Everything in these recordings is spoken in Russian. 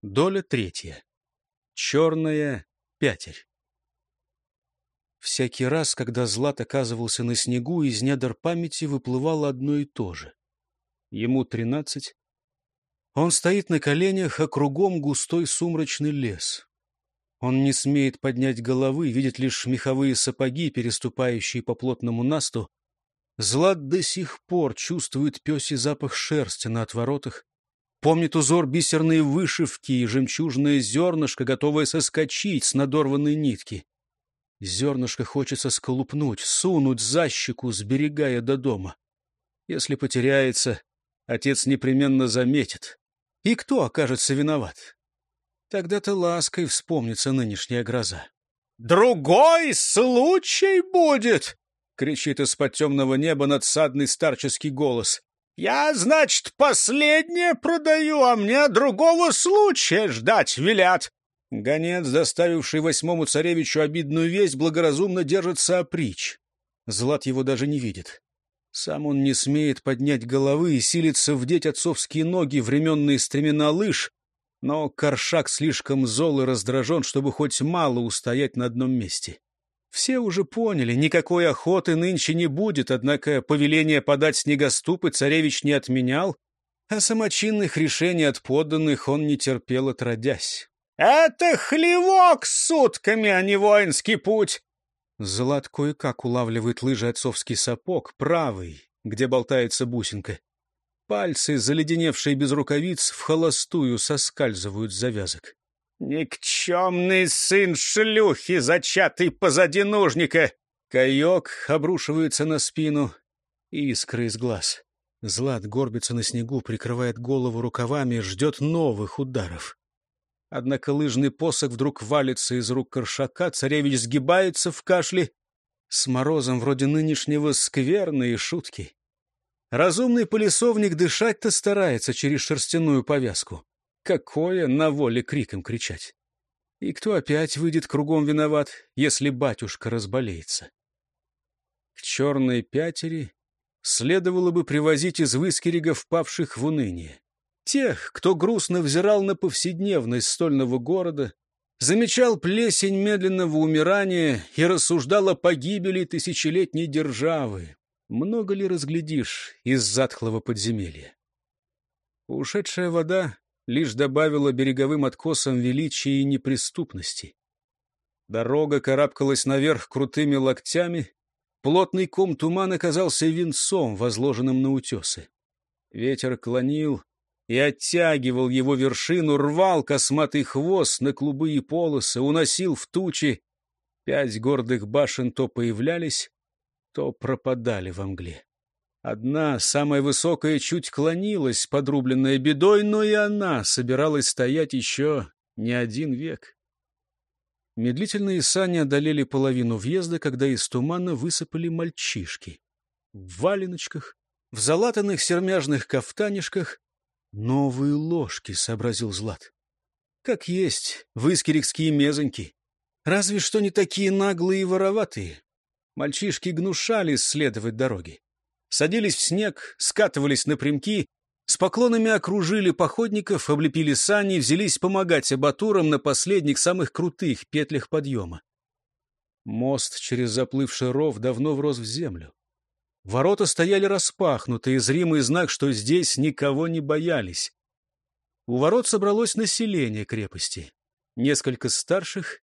Доля третья. Черная пятерь. Всякий раз, когда Злат оказывался на снегу, из недр памяти выплывало одно и то же. Ему 13. Он стоит на коленях, а кругом густой сумрачный лес. Он не смеет поднять головы, видит лишь меховые сапоги, переступающие по плотному насту. Злат до сих пор чувствует пёсий запах шерсти на отворотах, помнит узор бисерной вышивки и жемчужное зернышко, готовое соскочить с надорванной нитки. Зернышко хочется сколупнуть, сунуть за щеку, сберегая до дома. Если потеряется, отец непременно заметит. И кто окажется виноват? Тогда-то лаской вспомнится нынешняя гроза. «Другой случай будет!» — кричит из-под темного неба надсадный старческий голос. «Я, значит, последнее продаю, а мне другого случая ждать велят!» Гонец, доставивший 8-му царевичу обидную весть, благоразумно держится опричь. Злат его даже не видит. Сам он не смеет поднять головы и силится вдеть отцовские ноги в ременные стремена лыж, но Коршак слишком зол и раздражен, чтобы хоть мало устоять на одном месте. Все уже поняли, никакой охоты нынче не будет, однако повеление подать снегоступы царевич не отменял, а самочинных решений от подданных он не терпел отродясь. «Это хлевок с сутками, а не воинский путь!» Злат кое-как улавливает лыжи отцовский сапог, правый, где болтается бусинка. Пальцы, заледеневшие без рукавиц, в холостую соскальзывают с завязок. «Никчемный сын шлюхи, зачатый позади нужника!» Каек обрушивается на спину, искры из глаз. Злат горбится на снегу, прикрывает голову рукавами, ждет новых ударов. Однако лыжный посох вдруг валится из рук Коршака, царевич сгибается в кашле. С морозом вроде нынешнего скверные шутки. Разумный полисовник дышать-то старается через шерстяную повязку. Какое на воле криком кричать? И кто опять выйдет кругом виноват, если батюшка разболеется? К черной пятери следовало бы привозить из Выскерега впавших в уныние. Тех, кто грустно взирал на повседневность стольного города, замечал плесень медленного умирания и рассуждал о погибели тысячелетней державы. Много ли разглядишь из затхлого подземелья? Ушедшая вода лишь добавила береговым откосам величия и неприступности. Дорога карабкалась наверх крутыми локтями, плотный ком тумана оказался венцом, возложенным на утесы. Ветер клонил и оттягивал его вершину, рвал косматый хвост на клубы и полосы, уносил в тучи. 5 гордых башен то появлялись, то пропадали во мгле. Одна, самая высокая, чуть клонилась, подрубленная бедой, но и она собиралась стоять еще не 1 век. Медлительные сани одолели половину въезда, когда из тумана высыпали мальчишки. В валеночках, в залатанных сермяжных кафтанишках. «Новые ложки», — сообразил Злат. «Как есть, выскерегские мезоньки. Разве что не такие наглые и вороватые». Мальчишки гнушались следовать дороге. Садились в снег, скатывались напрямки, с поклонами окружили походников, облепили сани, взялись помогать абатурам на последних, самых крутых петлях подъема. Мост через заплывший ров давно врос в землю. Ворота стояли распахнутые, зримый знак, что здесь никого не боялись. У ворот собралось население крепости. Несколько старших,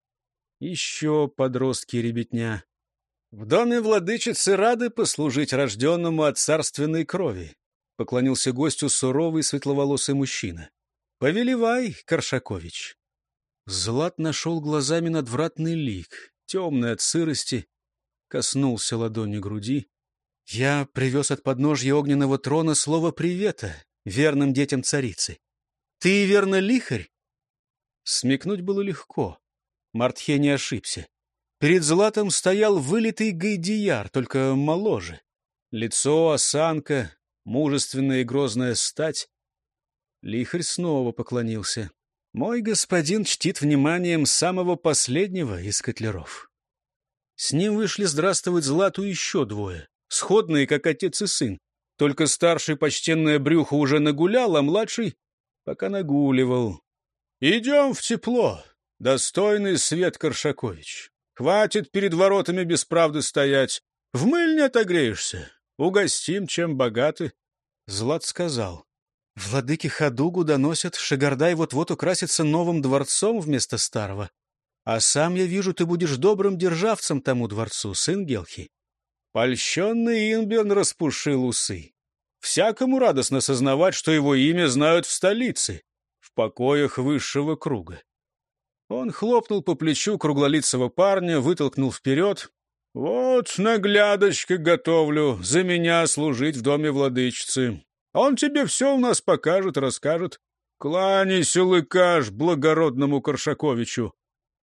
еще подростки и ребятня. «В доме владычицы рады послужить рожденному от царственной крови», — поклонился гостю суровый светловолосый мужчина. «Повелевай, Коршакович». Злат нашел глазами надвратный лик, темный от сырости, коснулся ладонью груди. «Я привез от подножья огненного трона слово привета верным детям царицы. Ты, верно, лихарь?» Смекнуть было легко. Мартхе не ошибся. Перед Златом стоял вылитый гайдияр, только моложе. Лицо, осанка, мужественная и грозная стать. Лихарь снова поклонился. «Мой господин чтит вниманием самого последнего из котляров». С ним вышли здравствовать Злату еще 2, сходные, как отец и сын. Только старший почтенное брюхо уже нагулял, а младший пока нагуливал. Идем в тепло, достойный Свет Коршакович. Хватит перед воротами без правды стоять. В мыльне отогреешься. Угостим, чем богаты. Злат сказал: владыки Хадугу доносят, Шигардай вот-вот украсится новым дворцом вместо старого. А сам, я вижу, ты будешь добрым державцем тому дворцу, сын Гелхи. Польщенный Инберн распушил усы. Всякому радостно сознавать, что его имя знают в столице, в покоях высшего круга. Он хлопнул по плечу круглолицего парня, вытолкнул вперед. «Вот наглядочка готовлю, за меня служить в доме владычицы. Он тебе все у нас покажет, расскажет. Кланяйся, Лыкаш, благородному Коршаковичу».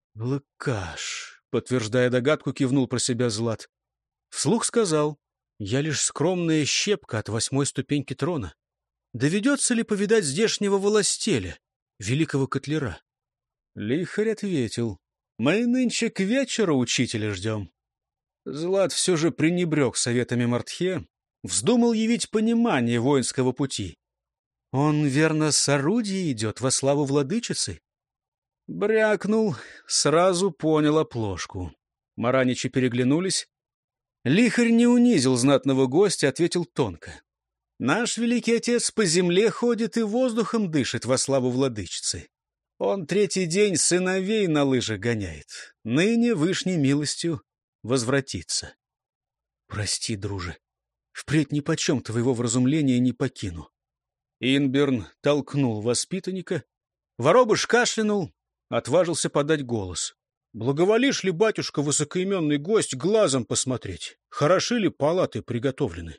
«Лыкаш», — подтверждая догадку, кивнул про себя Злат. Вслух сказал: «Я лишь скромная щепка от 8-й ступеньки трона. Доведется ли повидать здешнего властеля, великого котляра?» Лихарь ответил: «Мы нынче к вечеру учителя ждем». Злат все же пренебрег советами Мартхе, вздумал явить понимание воинского пути. Он, верно, с орудия идет во славу владычицы? Брякнул, сразу понял оплошку. Мараничи переглянулись. Лихарь не унизил знатного гостя, ответил тонко: «Наш великий отец по земле ходит и воздухом дышит во славу владычицы. Он 3-й день сыновей на лыжах гоняет. Ныне вышней милостью возвратится. Прости, друже, впредь нипочем твоего вразумления не покину». Инберн толкнул воспитанника. Воробыш кашлянул, отважился подать голос. «Благоволишь ли, батюшка, высокоименный гость, глазом посмотреть? Хороши ли палаты приготовлены?»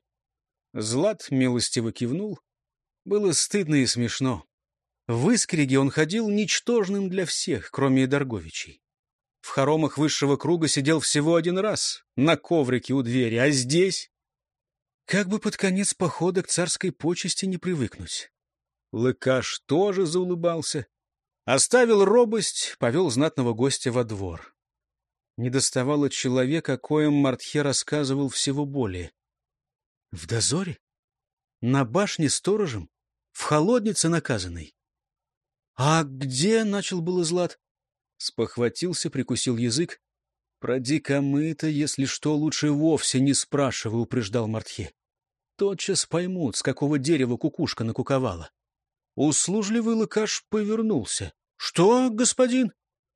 Злат милостиво кивнул. Было стыдно и смешно. В Искриге он ходил ничтожным для всех, кроме Идарговичей. В хоромах высшего круга сидел всего 1 раз, на коврике у двери, а здесь... Как бы под конец похода к царской почести не привыкнуть. Лыкаш тоже заулыбался. Оставил робость, повел знатного гостя во двор. Недоставало человека, о коем Мартхе рассказывал всего более. В дозоре? На башне сторожем? В холоднице наказанной? «А где?» — начал было Злат. Спохватился, прикусил язык. «Про дикомыта, если что, лучше вовсе не спрашивай», — упреждал Мартхе. «Тотчас поймут, с какого дерева кукушка накуковала». Услужливый Лыкаш повернулся. «Что, господин?»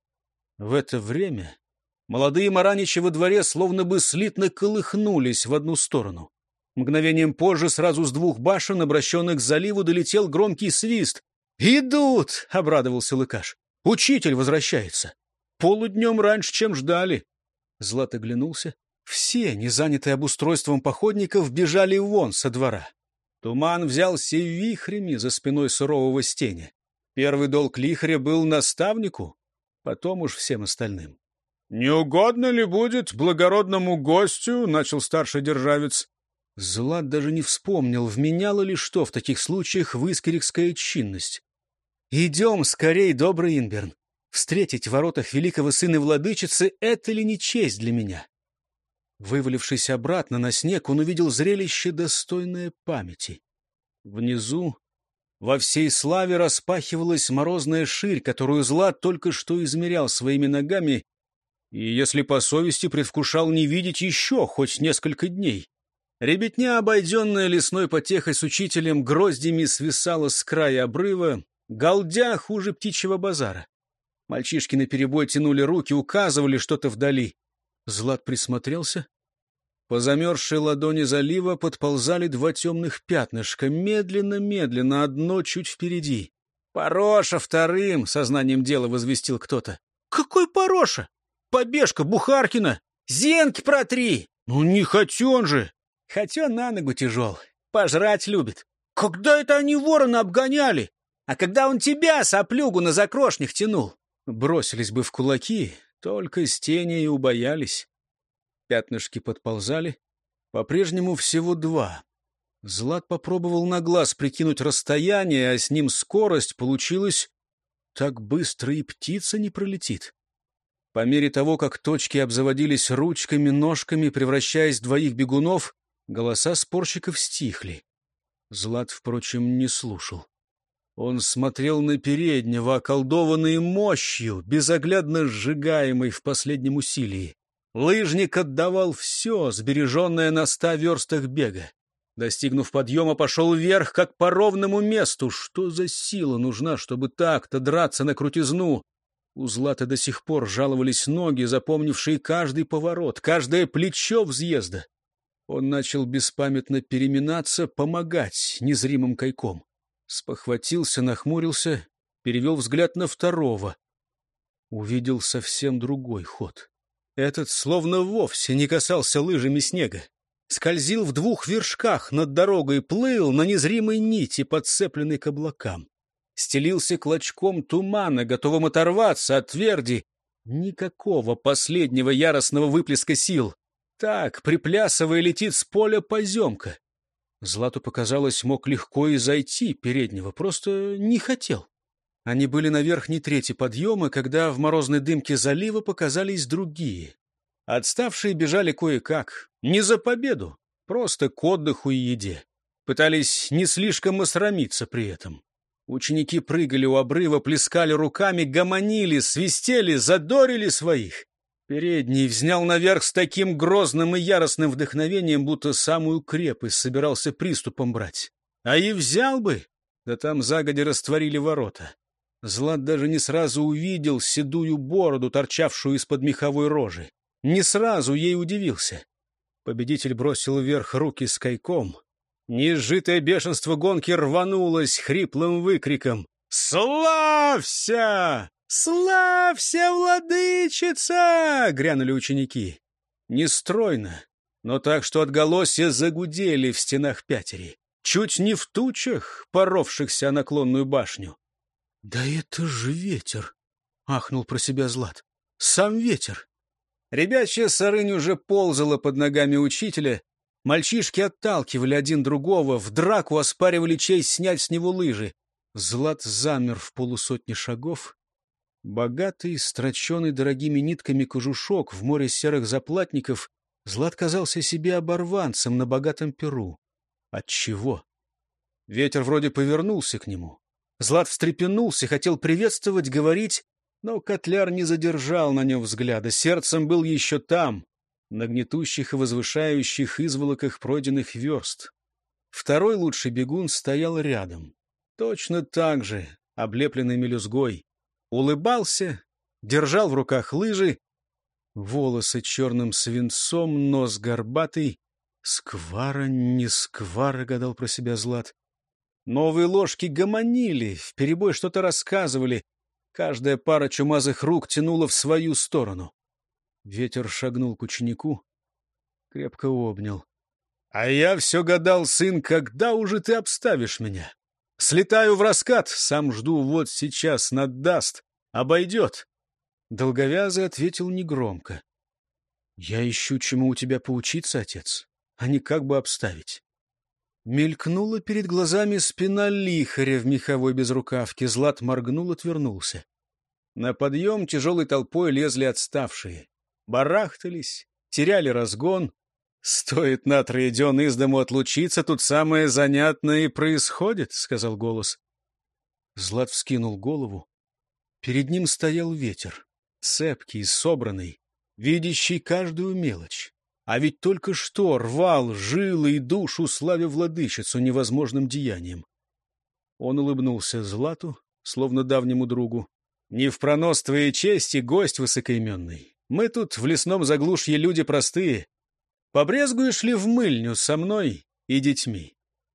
В это время молодые мараничи во дворе словно бы слитно колыхнулись в одну сторону. Мгновением позже сразу с 2 башен, обращенных к заливу, долетел громкий свист. «Идут!» — обрадовался Лыкаш. «Учитель возвращается. Полуднем раньше, чем ждали». Злат оглянулся. Все, не занятые обустройством походников, бежали вон со двора. Туман взялся вихрями за спиной сурового стеня. Первый долг лихаря был наставнику, потом уж всем остальным. «Не угодно ли будет благородному гостю?» — начал старший державец. Злат даже не вспомнил, вменяло ли что в таких случаях выскирикская чинность. «Идем скорей, добрый Инберн. Встретить в воротах великого сына владычицы — это ли не честь для меня?» Вывалившись обратно на снег, он увидел зрелище, достойное памяти. Внизу во всей славе распахивалась морозная ширь, которую Злат только что измерял своими ногами, и, если по совести, предвкушал не видеть еще хоть несколько дней. Ребятня, обойденная лесной потехой с учителем, гроздями свисала с края обрыва, галдя хуже птичьего базара. Мальчишки наперебой тянули руки, указывали что-то вдали. Злат присмотрелся. По замерзшей ладони залива подползали 2 темных пятнышка, медленно-медленно, одно чуть впереди. «Пороша вторым!» — сознанием дела возвестил кто-то. «Какой Пороша? Побежка Бухаркина! Зенки протри!» «Ну не хотен же!» «Хотен на ногу тяжел, пожрать любит». «Когда это они ворона обгоняли? А когда он тебя, соплюгу, на закрошнях тянул?» Бросились бы в кулаки, только с тени и убоялись. Пятнышки подползали. По-прежнему всего 2. Злат попробовал на глаз прикинуть расстояние, а с ним скорость. Получилось, так быстро и птица не пролетит. По мере того, как точки обзаводились ручками, ножками, превращаясь в 2 бегунов, голоса спорщиков стихли. Злат, впрочем, не слушал. Он смотрел на переднего, околдованный мощью, безоглядно сжигаемой в последнем усилии. Лыжник отдавал все, сбереженное на 100 верстах бега. Достигнув подъема, пошел вверх, как по ровному месту. Что за сила нужна, чтобы так-то драться на крутизну? У Златы до сих пор жаловались ноги, запомнившие каждый поворот, каждое плечо взъезда. Он начал беспамятно переминаться, помогать незримым кайком. Спохватился, нахмурился, перевел взгляд на второго. Увидел совсем другой ход. Этот словно вовсе не касался лыжами снега. Скользил в 2 вершках над дорогой, плыл на незримой нити, подцепленной к облакам. Стелился клочком тумана, готовым оторваться от тверди. Никакого последнего яростного выплеска сил. Так, приплясывая, летит с поля поземка. Злату показалось, мог легко и зайти переднего, просто не хотел. Они были на верхней трети подъема, когда в морозной дымке залива показались другие. Отставшие бежали кое-как, не за победу, просто к отдыху и еде. Пытались не слишком осрамиться при этом. Ученики прыгали у обрыва, плескали руками, гомонили, свистели, задорили своих. Передний взнял наверх с таким грозным и яростным вдохновением, будто самую крепость собирался приступом брать. А и взял бы, да там загодя растворили ворота. Злат даже не сразу увидел седую бороду, торчавшую из-под меховой рожи. Не сразу ей удивился. Победитель бросил вверх руки с кайком. Неизжитое бешенство гонки рванулось хриплым выкриком. «Славься! Славься, владычица!» — грянули ученики. Нестройно, но так, что отголосья загудели в стенах Пятери. Чуть не в тучах, поровшихся о наклонную башню. «Да это же ветер!» — ахнул про себя Злат. «Сам ветер!» Ребячья сарынь уже ползала под ногами учителя. Мальчишки отталкивали один другого, в драку оспаривали честь снять с него лыжи. Злат замер в 100 шагов. Богатый, строченный дорогими нитками кожушок в море серых заплатников, Злат казался себе оборванцем на богатом перу. Отчего? Ветер вроде повернулся к нему. Злат встрепенулся, хотел приветствовать, говорить, но Котляр не задержал на нем взгляда. Сердцем был еще там, на гнетущих и возвышающих изволоках пройденных верст. Второй лучший бегун стоял рядом. Точно так же, облепленный мелюзгой. Улыбался, держал в руках лыжи. Волосы черным свинцом, нос горбатый. Сквара, не сквара, гадал про себя Злат. Новые ложки гомонили, вперебой что-то рассказывали. Каждая пара чумазых рук тянула в свою сторону. Ветер шагнул к ученику, крепко обнял. — А я все гадал, сын, когда уже ты обставишь меня? Слетаю в раскат, сам жду, вот сейчас наддаст, обойдет. Долговязый ответил негромко. — Я ищу, чему у тебя поучиться, отец, а не как бы обставить. Мелькнула перед глазами спина лихаря в меховой безрукавке. Злат моргнул, отвернулся. На подъем тяжелой толпой лезли отставшие. Барахтались, теряли разгон. «Стоит на 3 дён из дому отлучиться, тут самое занятное и происходит», — сказал голос. Злат вскинул голову. Перед ним стоял ветер, цепкий, собранный, видящий каждую мелочь. А ведь только что рвал жилы и душу, славя владычицу невозможным деянием. Он улыбнулся Злату, словно давнему другу. «Не в пронос твоей чести, гость высокоименный. Мы тут в лесном заглушье люди простые. Побрезгуешь ли в мыльню со мной и детьми?»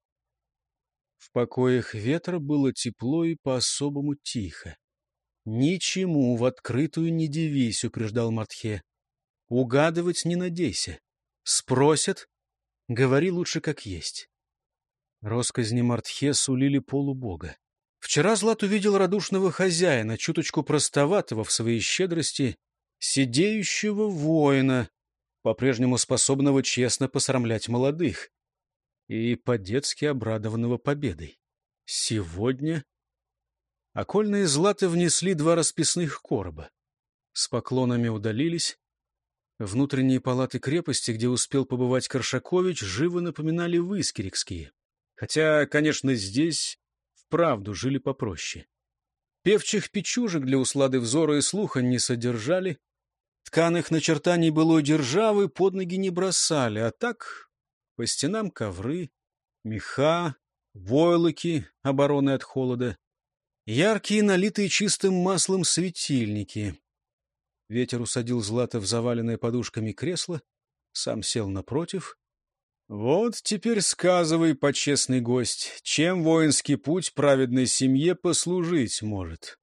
В покоях ветра было тепло и по-особому тихо. «Ничему в открытую не дивись», — упреждал Мартхе. «Угадывать не надейся. Спросят — говори лучше как есть». Росказни Мартхе сулили полубога. Вчера Злат увидел радушного хозяина, чуточку простоватого в своей щедрости, сидеющего воина, по-прежнему способного честно посрамлять молодых, и по-детски обрадованного победой. Сегодня окольные Златы внесли 2 расписных короба. С поклонами удалились. Внутренние палаты крепости, где успел побывать Коршакович, живо напоминали выскирикские. Хотя, конечно, здесь, в вправду жили попроще. Певчих печужек для услады взора и слуха не содержали, тканых начертаний былой державы под ноги не бросали, а так по стенам ковры, меха, войлоки обороны от холода, яркие, налитые чистым маслом светильники. Ветер усадил Злата в заваленное подушками кресло, сам сел напротив. «Вот теперь сказывай, почестный гость, чем воинский путь праведной семье послужить может?»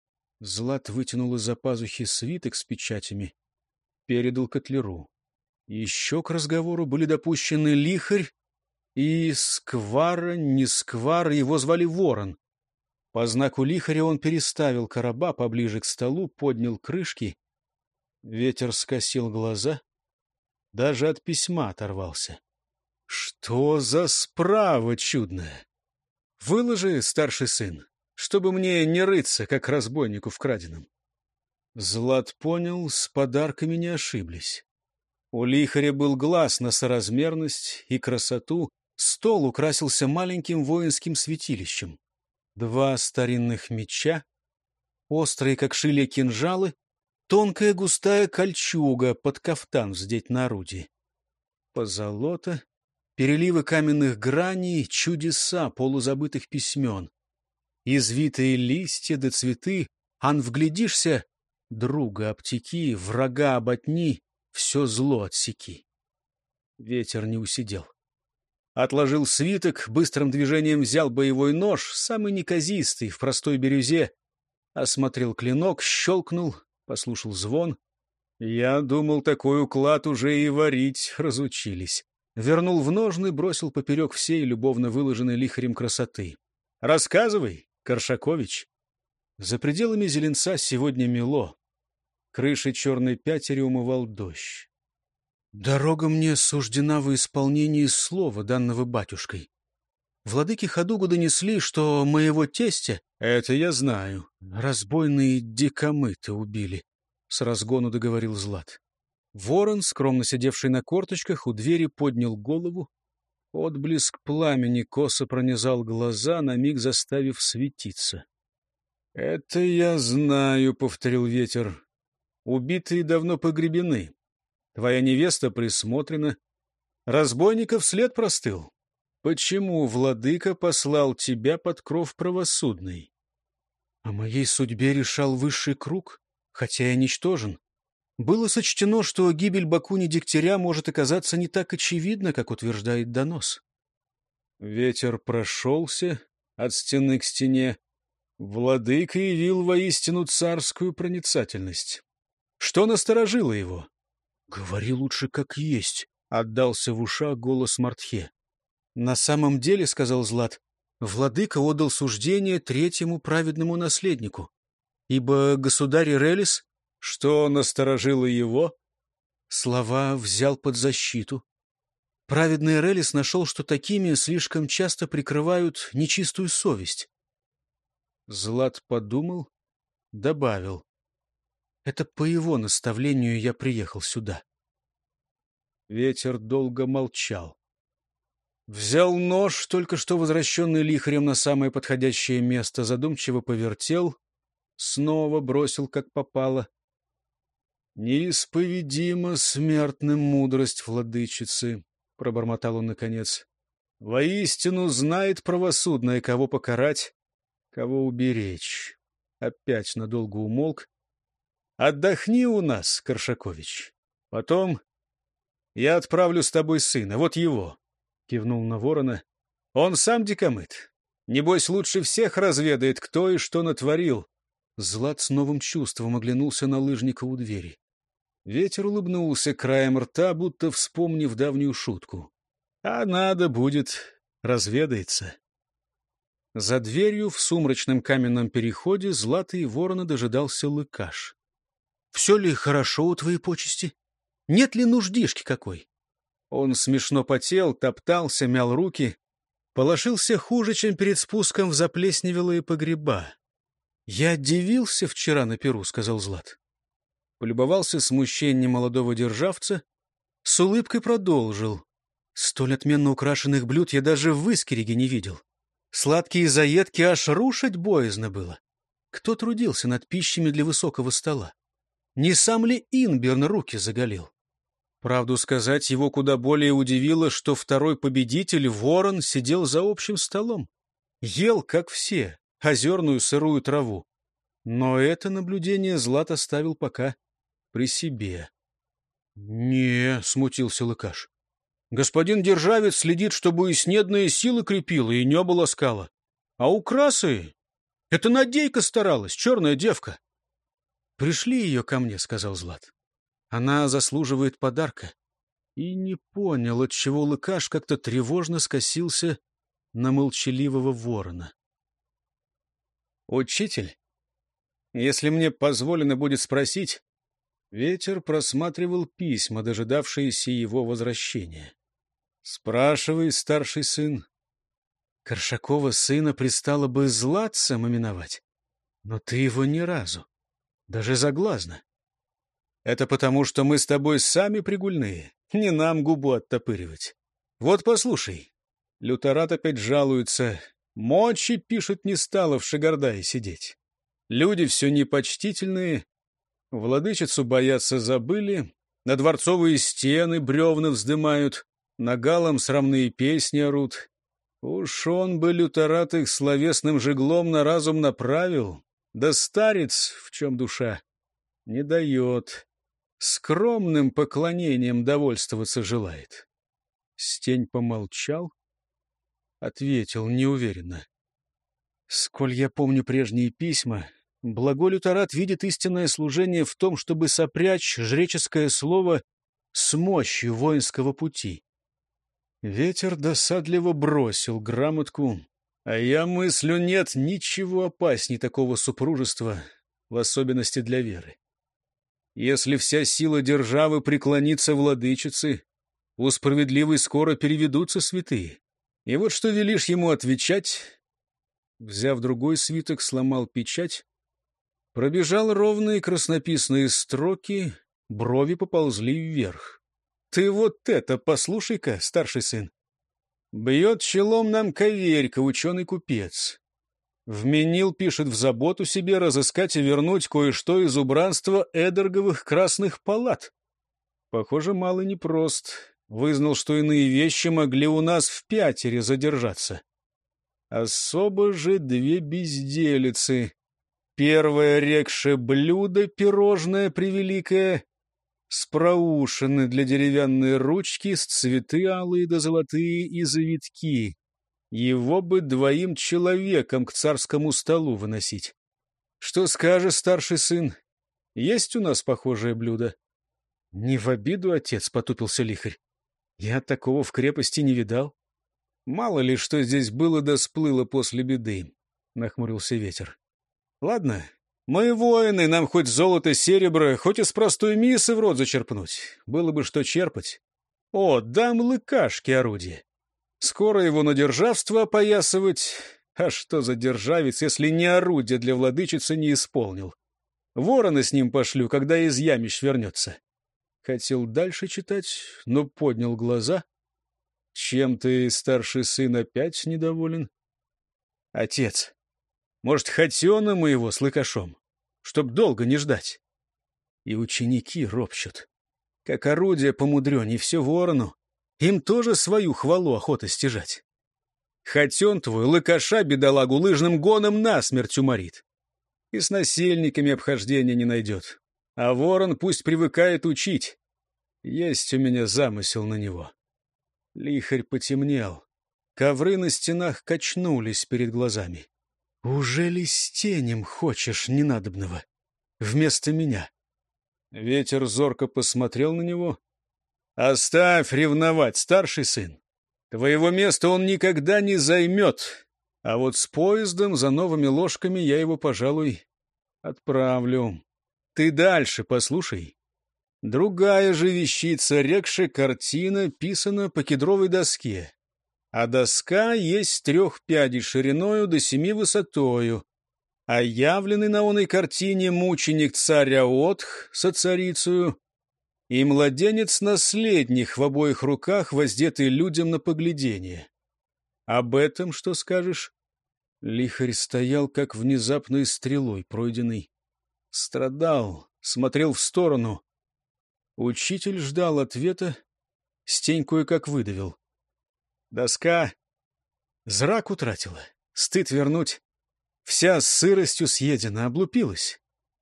Злат вытянул из-за пазухи свиток с печатями, передал котлеру. Еще к разговору были допущены Лихарь и Сквара, не Сквар, его звали Ворон. По знаку Лихаря он переставил короба поближе к столу, поднял крышки. Ветер скосил глаза, даже от письма оторвался. «Что за справа чудная? Выложи, старший сын, чтобы мне не рыться, как разбойнику в краденом». Злат понял, с подарками не ошиблись. У Лихаря был глаз на соразмерность и красоту, стол украсился маленьким воинским святилищем. 2 старинных меча, острые, как шилья, кинжалы, тонкая густая кольчуга под кафтан вздеть на орудии. Позолота, переливы каменных граней, чудеса полузабытых письмен. Извитые листья да цветы, ан вглядишься, друга обтеки, врага оботни, все зло отсеки. Ветер не усидел. Отложил свиток, быстрым движением взял боевой нож, самый неказистый, в простой бирюзе, осмотрел клинок, щелкнул, послушал звон. Я думал, такой уклад уже и варить разучились. Вернул в ножны, бросил поперек всей любовно выложенной Лихарем красоты. «Рассказывай, Коршакович». За пределами Зеленца сегодня мело. Крыши черной пятери умывал дождь. Дорога мне суждена во исполнении слова, данного батюшкой. Владыки Ходугу донесли, что моего тестя, это я знаю, разбойные дикомыты убили, — с разгону договорил Злат. Ворон, скромно сидевший на корточках, у двери поднял голову. Отблеск пламени косо пронизал глаза, на миг заставив светиться. — Это я знаю, — повторил ветер. — Убитые давно погребены. Твоя невеста присмотрена. Разбойников след простыл. Почему владыка послал тебя под кров правосудный? О моей судьбе решал высший круг, хотя я ничтожен. Было сочтено, что гибель Бакуни-Дегтяря может оказаться не так очевидна, как утверждает донос. Ветер прошелся от стены к стене. Владыка явил воистину царскую проницательность. Что насторожило его? — Говори лучше как есть, — отдался в ушах голос Мартхе. — На самом деле, — сказал Злат, — владыка отдал суждение 3-му праведному наследнику, ибо государь Ирелис... Что насторожило его? Слова взял под защиту. Праведный Ирелис нашел, что такими слишком часто прикрывают нечистую совесть. Злат подумал, добавил. Это по его наставлению я приехал сюда. Ветер долго молчал. Взял нож, только что возвращенный Лихарем на самое подходящее место, задумчиво повертел, снова бросил, как попало. «Неисповедима смертным мудрость владычицы», — пробормотал он наконец. «Воистину знает правосудное, кого покарать, кого уберечь». Опять надолго умолк. «Отдохни у нас, Коршакович. Потом я отправлю с тобой сына, вот его», — кивнул на ворона. «Он сам дикомыт. Небось, лучше всех разведает, кто и что натворил». Злат с новым чувством оглянулся на лыжника у двери. Ветер улыбнулся краем рта, будто вспомнив давнюю шутку. А надо будет, разведается. За дверью в сумрачном каменном переходе Злата и ворона дожидался Лыкаш. — Все ли хорошо у твоей почести? Нет ли нуждишки какой? Он смешно потел, топтался, мял руки. Положился хуже, чем перед спуском в заплесневелые погреба. — Я дивился вчера на перу, — сказал Злат. Полюбовался смущением молодого державца, с улыбкой продолжил. Столь отменно украшенных блюд я даже в Искереге не видел. Сладкие заедки аж рушить боязно было. Кто трудился над пищами для высокого стола? Не сам ли Инберн руки заголил? Правду сказать, его куда более удивило, что второй победитель, ворон, сидел за общим столом. Ел, как все, озерную сырую траву. Но это наблюдение Злат оставил пока при себе. — Не, — смутился Лыкаш. — Господин Державец следит, чтобы и снедные силы крепила, и небо ласкало. А у красы... Это Надейка старалась, черная девка. — Пришли ее ко мне, — сказал Злат. Она заслуживает подарка. И не понял, отчего Лыкаш как-то тревожно скосился на молчаливого ворона. — Учитель, если мне позволено будет спросить... Ветер просматривал письма, дожидавшиеся его возвращения. — Спрашивай, старший сын. Коршакова сына пристало бы Златцем именовать, но ты его ни разу, даже заглазно. Это потому, что мы с тобой сами пригульные, не нам губу оттопыривать. Вот послушай, Люторат опять жалуется, мочи, пишет, не стало в Шигардае сидеть. Люди все непочтительные, владычицу бояться забыли, на дворцовые стены бревна вздымают, нагалом срамные песни орут. Уж он бы Люторат их словесным жеглом на разум направил, да старец, в чем душа, не дает. Скромным поклонением довольствоваться желает. Стень помолчал, ответил неуверенно. Сколь я помню прежние письма, благой Люторат видит истинное служение в том, чтобы сопрячь жреческое слово с мощью воинского пути. Ветер досадливо бросил грамотку, а я мыслю, нет ничего опасней такого супружества, в особенности для веры. Если вся сила державы преклонится владычице, у справедливой скоро переведутся святые. И вот что велишь ему отвечать. Взяв другой свиток, сломал печать, пробежал ровные краснописные строки, брови поползли вверх. Ты вот это послушай-ка, старший сын. Бьет челом нам Коверька, ученый-купец. Вменил, пишет, в заботу себе разыскать и вернуть кое-что из убранства эдерговых красных палат. Похоже, малый непрост. Вызнал, что иные вещи могли у нас в пятере задержаться. Особо же две безделицы. Первое рекше блюдо пирожное превеликое, с проушины для деревянной ручки, с цветы алые да золотые и завитки. Его бы двоим человеком к царскому столу выносить. Что скажешь, старший сын? Есть у нас похожее блюдо? — Не в обиду, отец, — потупился Лихарь. Я такого в крепости не видал. Мало ли, что здесь было да сплыло после беды, — нахмурился Ветер. Ладно, мы воины, нам хоть золото, серебро, хоть из простой мисы в рот зачерпнуть. Было бы что черпать. О, дам Лыкашке орудие. Скоро его на державство опоясывать. А что за державец, если ни орудие для владычицы не исполнил? Ворона с ним пошлю, когда из ямищ вернется. Хотел дальше читать, но поднял глаза. Чем ты, старший сын, опять недоволен? Отец, может, хотена моего с Лыкашом, чтоб долго не ждать? И ученики ропщут. Как орудие помудреней, все ворону. Им тоже свою хвалу охота стяжать. Хотен твой Лыкаша, бедолагу, лыжным гоном насмерть уморит. И с насельниками обхождения не найдет. А ворон пусть привыкает учить. Есть у меня замысел на него. Лихарь потемнел. Ковры на стенах качнулись перед глазами. Ужели с тенем хочешь ненадобного? Вместо меня? Ветер зорко посмотрел на него. Оставь ревновать, старший сын. Твоего места он никогда не займет. А вот с поездом за новыми ложками я его, пожалуй, отправлю. Ты дальше послушай. Другая же вещица, рекше картина, писана по кедровой доске. А доска есть 3 пядей шириною до 7 высотою. А явленный на оной картине мученик царя Отх со царицею и младенец-наследник в обоих руках, воздетый людям на поглядение. Об этом что скажешь? Лихарь стоял, как внезапной стрелой пройденный. Страдал, смотрел в сторону. Учитель ждал ответа, Стень кое-как выдавил. Доска зрак утратила, стыд вернуть. Вся с сыростью съедена, облупилась.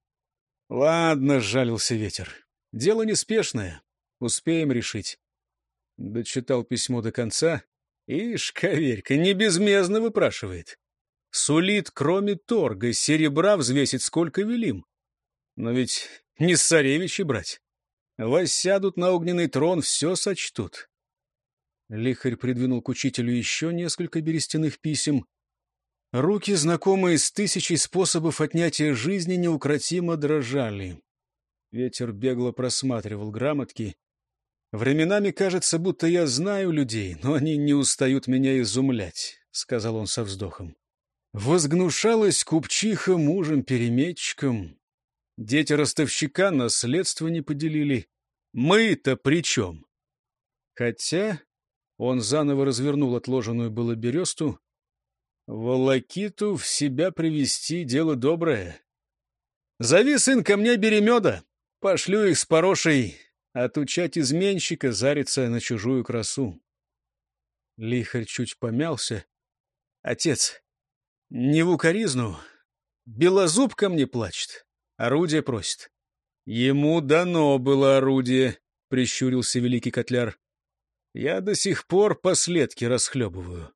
Ладно, сжалился ветер. Дело неспешное, успеем решить. Дочитал письмо до конца. Ишь, коверька, не безмездно выпрашивает. Сулит, кроме торга, серебра взвесить сколько велим. Но ведь не с царевичей брать. Воссядут на огненный трон, все сочтут. Лихарь придвинул к учителю еще несколько берестяных писем. Руки, знакомые с тысячей способов отнятия жизни, неукротимо дрожали. Ветер бегло просматривал грамотки. «Временами кажется, будто я знаю людей, но они не устают меня изумлять», — сказал он со вздохом. Возгнушалась купчиха мужем-переметчиком. Дети ростовщика наследство не поделили. Мы-то при чем? Хотя он заново развернул отложенную было бересту. Волокиту в себя привести — дело доброе. Зови, сын, ко мне беремеда. Пошлю их с порошей отучать изменщика зариться на чужую красу. Лихарь чуть помялся. Отец, не в укоризну. Белозуб ко мне плачет, орудие просит. Ему дано было орудие, прищурился великий котляр. Я до сих пор последки расхлебываю.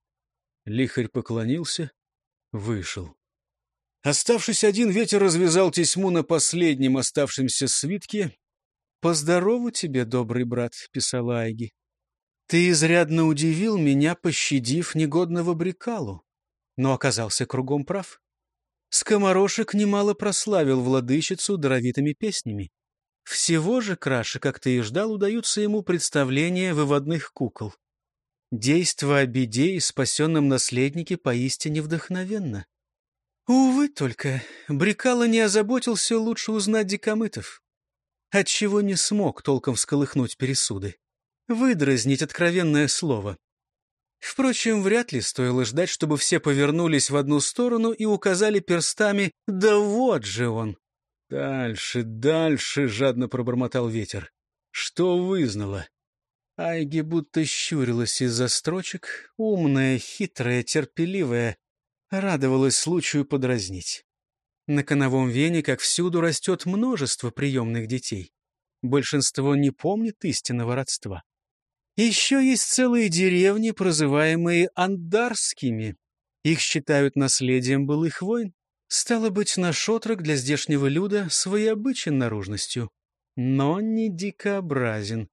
Лихарь поклонился, вышел. Оставшись один, ветер развязал тесьму на последнем оставшемся свитке. «Поздорову тебе, добрый брат», — писала Айги. «Ты изрядно удивил меня, пощадив негодного Брикалу, но оказался кругом прав. Скоморошек немало прославил владычицу даровитыми песнями. Всего же краше, как ты и ждал, удаются ему представления выводных кукол. Действо о беде и спасенном наследнике поистине вдохновенно. Увы только, Брикала не озаботился лучше узнать дикомытов, отчего не смог толком всколыхнуть пересуды, выдразнить откровенное слово. Впрочем, вряд ли стоило ждать, чтобы все повернулись в одну сторону и указали перстами «Да вот же он!» «Дальше, дальше!» — жадно пробормотал ветер. «Что вызнало?» Айги будто щурилась из-за строчек, умная, хитрая, терпеливая, радовалась случаю подразнить. На коновом вене, как всюду, растет множество приемных детей. Большинство не помнит истинного родства. Еще есть целые деревни, прозываемые андарскими. Их считают наследием былых войн. Стало быть, наш отрок для здешнего люда своеобычен наружностью, но не дикообразен.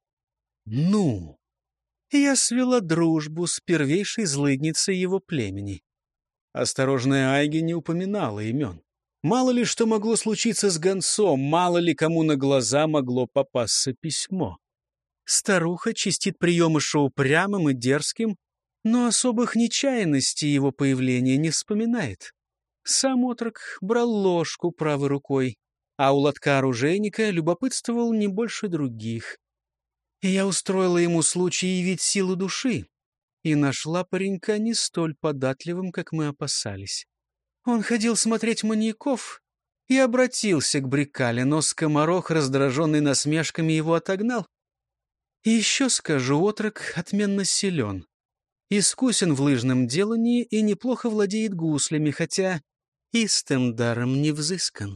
Ну, я свела дружбу с первейшей злыдницей его племени. Осторожная Айги не упоминала имен. Мало ли что могло случиться с гонцом, мало ли кому на глаза могло попасться письмо. Старуха чистит приемыша упрямым и дерзким, но особых нечаянностей его появления не вспоминает. Сам отрок брал ложку правой рукой, а у лотка оружейника любопытствовал не больше других. И я устроила ему случай явить силу души и нашла паренька не столь податливым, как мы опасались. Он ходил смотреть маньяков и обратился к Брикале, но скоморох, раздраженный насмешками, его отогнал. И еще скажу, отрок отменно силен, искусен в лыжном делании и неплохо владеет гуслями, хотя истым даром не взыскан.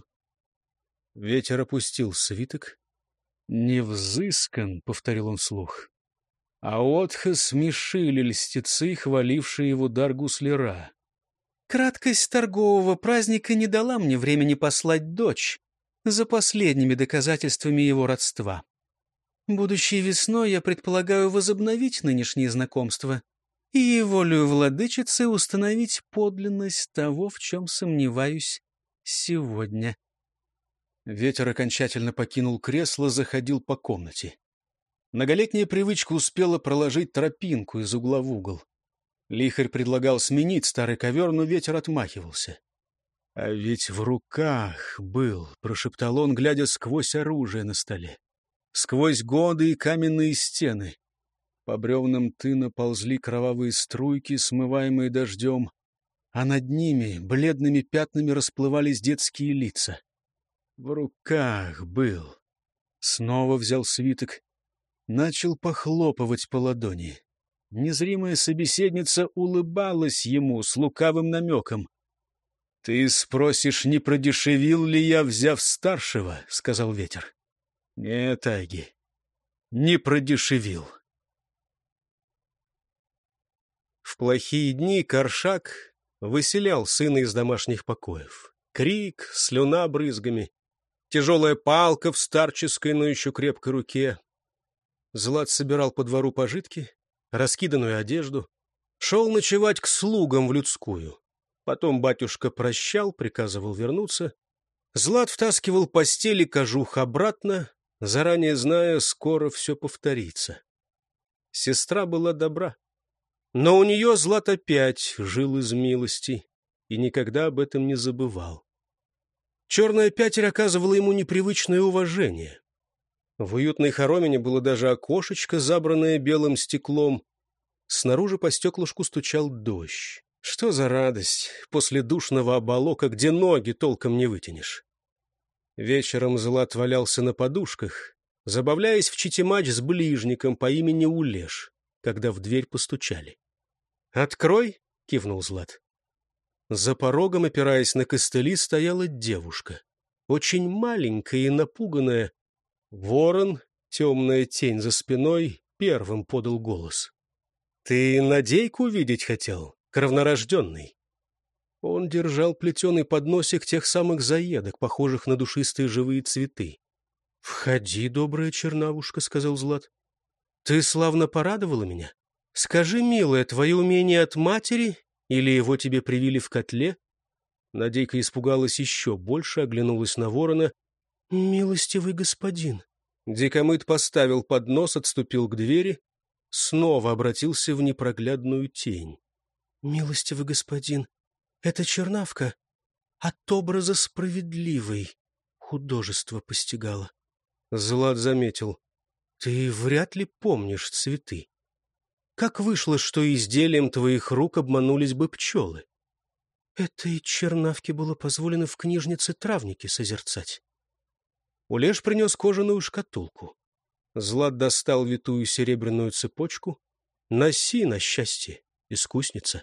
Ветер опустил свиток. «Не взыскан», — повторил он вслух. А отха смешили льстецы, хвалившие его дар гусляра. Краткость торгового праздника не дала мне времени послать дочь за последними доказательствами его родства. Будущей весной я предполагаю возобновить нынешние знакомства и, волею владычицы, установить подлинность того, в чем сомневаюсь сегодня. Ветер окончательно покинул кресло, заходил по комнате. Многолетняя привычка успела проложить тропинку из угла в угол. Лихарь предлагал сменить старый ковер, но ветер отмахивался. — А ведь в руках был, — прошептал он, глядя сквозь оружие на столе. Сквозь годы и каменные стены. По бревнам тына ползли кровавые струйки, смываемые дождем. а над ними бледными пятнами расплывались детские лица. В руках был. Снова взял свиток, начал похлопывать по ладони. Незримая собеседница улыбалась ему с лукавым намеком. — Ты спросишь, не продешевил ли я, взяв старшего? — сказал ветер. — Нет, Айги, не продешевил. В плохие дни Коршак выселял сына из домашних покоев. Крик, слюна брызгами, тяжелая палка в старческой, но еще крепкой руке. Злат собирал по двору пожитки, раскиданную одежду, шел ночевать к слугам в людскую. Потом батюшка прощал, приказывал вернуться. Злат втаскивал постель и кожух обратно, заранее зная, скоро все повторится. Сестра была добра. Но у нее Злат опять жил из милости и никогда об этом не забывал. Черная пятерь оказывала ему непривычное уважение. В уютной хоромине было даже окошечко, забранное белым стеклом. Снаружи по стеклышку стучал дождь. Что за радость после душного оболока, где ноги толком не вытянешь. Вечером Злат валялся на подушках, забавляясь в читимач с ближником по имени Улеш, когда в дверь постучали. «Открой!» — кивнул Злат. За порогом, опираясь на костыли, стояла девушка. Очень маленькая и напуганная. Ворон, темная тень за спиной, первым подал голос. «Ты Надейку видеть хотел, кровнорожденный?» Он держал плетеный подносик тех самых заедок, похожих на душистые живые цветы. «Входи, добрая чернавушка», — сказал Злат. «Ты славно порадовала меня. Скажи, милая, твое умение от матери или его тебе привили в котле?» Надейка испугалась еще больше, оглянулась на ворона. «Милостивый господин». Дикомыт поставил поднос, отступил к двери, снова обратился в непроглядную тень. «Милостивый господин, эта чернавка от образа справедливой художество постигала». Злат заметил. «Ты вряд ли помнишь цветы. Как вышло, что изделием твоих рук обманулись бы пчелы? Этой чернавке было позволено в книжнице травники созерцать». Улеш принес кожаную шкатулку. Злат достал витую серебряную цепочку. «Носи на счастье, искусница».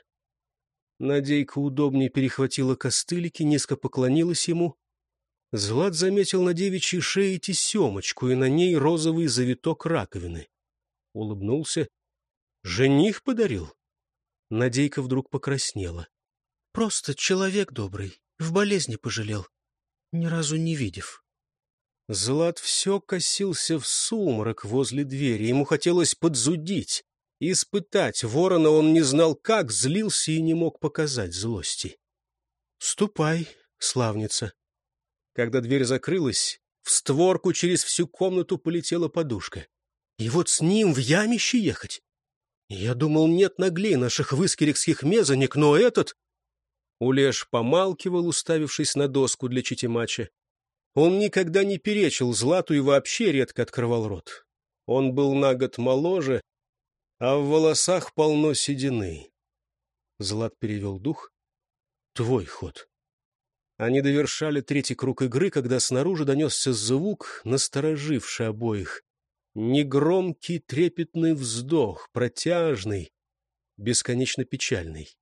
Надейка удобнее перехватила костылики, низко поклонилась ему. Злат заметил на девичьей шее тесемочку и на ней розовый завиток раковины. Улыбнулся. «Жених подарил?» Надейка вдруг покраснела. «Просто человек добрый, в болезни пожалел, ни разу не видев». Злат все косился в сумрак возле двери. Ему хотелось подзудить, испытать ворона. Он не знал как, злился и не мог показать злости. «Ступай, славница». Когда дверь закрылась, в створку через всю комнату полетела подушка. «И вот с ним в ямище ехать? Я думал, нет наглей наших выскерекских мезонек, но этот...» Улеш помалкивал, уставившись на доску для читимача. Он никогда не перечил Злату и вообще редко открывал рот. Он был на год моложе, а в волосах полно седины. Злат перевел дух. «Твой ход». Они довершали третий круг игры, когда снаружи донесся звук, настороживший обоих. Негромкий трепетный вздох, протяжный, бесконечно печальный.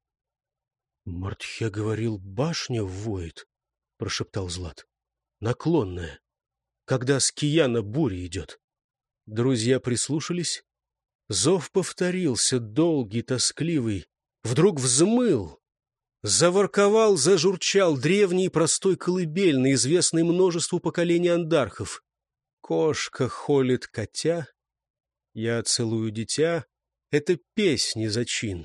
«Мартхе говорил, башня воет», — прошептал Злат. «Наклонная, когда с кияна буря идет». Друзья прислушались. Зов повторился, долгий, тоскливый. Вдруг взмыл. Заворковал, зажурчал древний простой колыбельный, известный множеству поколений андархов. Кошка холит котя, я целую дитя. Это песни зачин.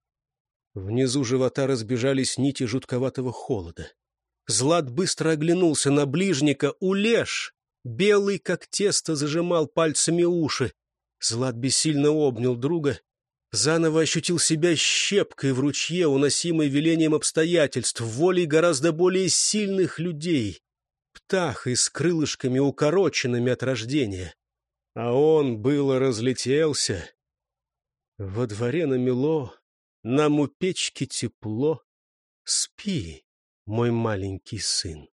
Внизу живота разбежались нити жутковатого холода. Злат быстро оглянулся на ближника. Улеш, белый как тесто, зажимал пальцами уши. Злат бессильно обнял друга. Заново ощутил себя щепкой в ручье, уносимой велением обстоятельств, волей гораздо более сильных людей. Птахой с крылышками, укороченными от рождения. А он было разлетелся. Во дворе намело, нам у печки тепло. Спи, мой маленький сын.